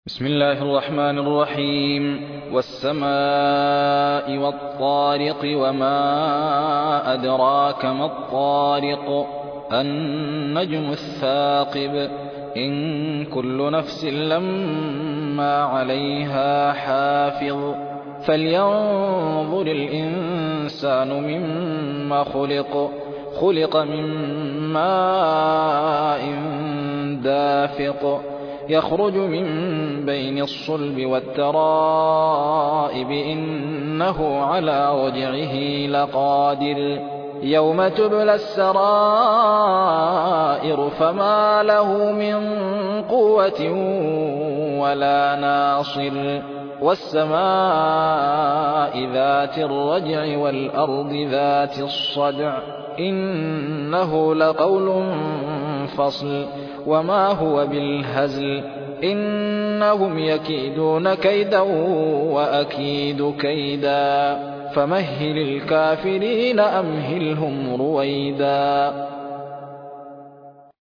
بسم الله الرحمن الرحيم والسماء والطارق وما أدراك ما الطارق النجم الثاقب إن كل نفس لما عليها حافظ فلينظر الإنسان مما خلق من ماء دافق يخرج من بين الصلب والترائب إنه على رجعه لقادر يوم تبلى السرائر فما له من قوة ولا ناصر والسماء ذات الرجع والأرض ذات الصدع إنه لقول فصل وما هو بالهزل إنهم يكيدون كيدا وأكيد كيدا فمهل الكافرين أمهلهم رويدا